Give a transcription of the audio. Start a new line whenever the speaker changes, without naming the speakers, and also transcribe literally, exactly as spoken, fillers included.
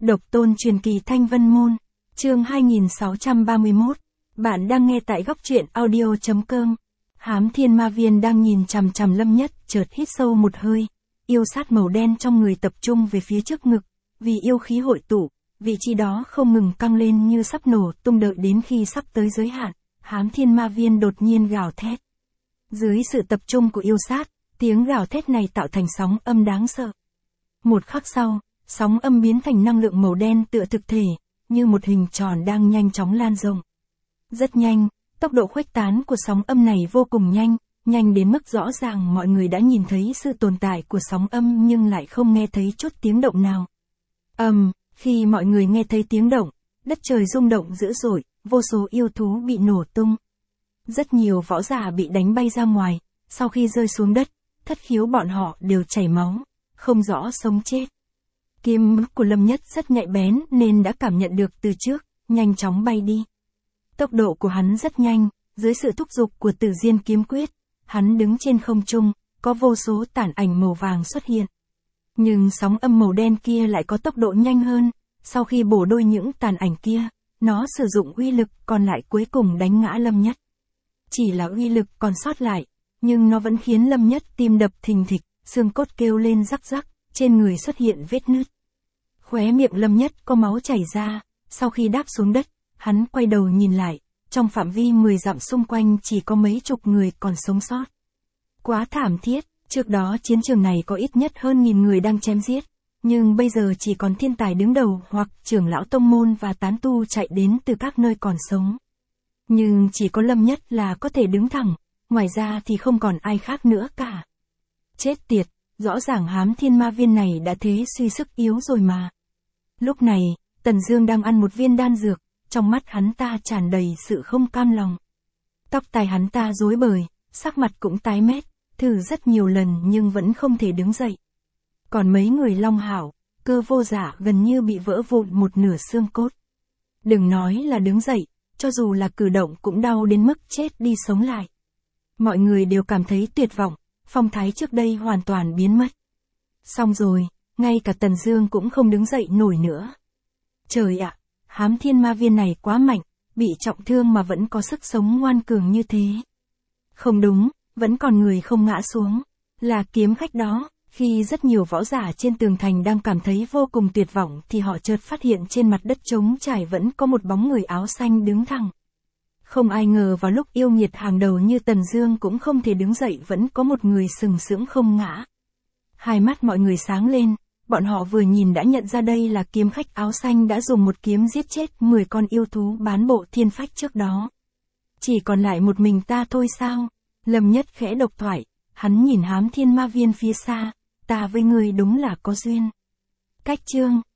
Độc tôn truyền kỳ Thanh Vân Môn, chương hai nghìn sáu trăm ba mươi mốt. Bạn đang nghe tại góc truyện audio chấm com. Hám Thiên Ma Viên đang nhìn chằm chằm Lâm Nhất, chợt hít sâu một hơi. Yêu sát màu đen trong người tập trung về phía trước ngực, vì yêu khí hội tụ, vị trí đó không ngừng căng lên như sắp nổ tung, đợi đến khi sắp tới giới hạn, Hám Thiên Ma Viên đột nhiên gào thét. Dưới sự tập trung của yêu sát, tiếng gào thét này tạo thành sóng âm đáng sợ. Một khắc sau, sóng âm biến thành năng lượng màu đen tựa thực thể, như một hình tròn đang nhanh chóng lan rộng. Rất nhanh, tốc độ khuếch tán của sóng âm này vô cùng nhanh, nhanh đến mức rõ ràng mọi người đã nhìn thấy sự tồn tại của sóng âm nhưng lại không nghe thấy chút tiếng động nào. Ầm, um, khi mọi người nghe thấy tiếng động, đất trời rung động dữ dội, vô số yêu thú bị nổ tung. Rất nhiều võ giả bị đánh bay ra ngoài, sau khi rơi xuống đất, thất khiếu bọn họ đều chảy máu, không rõ sống chết. Kiếm của Lâm Nhất rất nhạy bén nên đã cảm nhận được từ trước, nhanh chóng bay đi. Tốc độ của hắn rất nhanh, dưới sự thúc giục của Tử Diên kiếm quyết, hắn đứng trên không trung, có vô số tản ảnh màu vàng xuất hiện. Nhưng sóng âm màu đen kia lại có tốc độ nhanh hơn, sau khi bổ đôi những tàn ảnh kia, nó sử dụng uy lực còn lại cuối cùng đánh ngã Lâm Nhất. Chỉ là uy lực còn sót lại, nhưng nó vẫn khiến Lâm Nhất tim đập thình thịch, xương cốt kêu lên rắc rắc, trên người xuất hiện vết nứt. Khóe miệng Lâm Nhất có máu chảy ra, sau khi đáp xuống đất, hắn quay đầu nhìn lại, trong phạm vi mười dặm xung quanh chỉ có mấy chục người còn sống sót. Quá thảm thiết, trước đó chiến trường này có ít nhất hơn nghìn người đang chém giết, nhưng bây giờ chỉ còn thiên tài đứng đầu hoặc trưởng lão tông môn và tán tu chạy đến từ các nơi còn sống. Nhưng chỉ có Lâm Nhất là có thể đứng thẳng, ngoài ra thì không còn ai khác nữa cả. Chết tiệt, rõ ràng Hám Thiên Ma Viên này đã thế suy sức yếu rồi mà. Lúc này, Tần Dương đang ăn một viên đan dược, trong mắt hắn ta tràn đầy sự không cam lòng. Tóc tai hắn ta rối bời, sắc mặt cũng tái mét, thử rất nhiều lần nhưng vẫn không thể đứng dậy. Còn mấy người Long Hảo, Cơ Vô Dạ gần như bị vỡ vụn một nửa xương cốt. Đừng nói là đứng dậy, cho dù là cử động cũng đau đến mức chết đi sống lại. Mọi người đều cảm thấy tuyệt vọng, phong thái trước đây hoàn toàn biến mất. Xong rồi, ngay cả Tần Dương cũng không đứng dậy nổi nữa. Trời ạ, Hám Thiên Ma Viên này quá mạnh, bị trọng thương mà vẫn có sức sống ngoan cường như thế. Không đúng, vẫn còn người không ngã xuống, là kiếm khách đó. Khi rất nhiều võ giả trên tường thành đang cảm thấy vô cùng tuyệt vọng thì họ chợt phát hiện trên mặt đất trống trải vẫn có một bóng người áo xanh đứng thẳng. Không ai ngờ vào lúc yêu nghiệt hàng đầu như Tần Dương cũng không thể đứng dậy vẫn có một người sừng sững không ngã. Hai mắt mọi người sáng lên, bọn họ vừa nhìn đã nhận ra đây là kiếm khách áo xanh đã dùng một kiếm giết chết mười con yêu thú bán bộ thiên phách trước đó. Chỉ còn lại một mình ta thôi sao? Lâm Nhất khẽ độc thoại, hắn nhìn Hám Thiên Ma Viên phía xa, ta với ngươi đúng là có duyên. Cách chương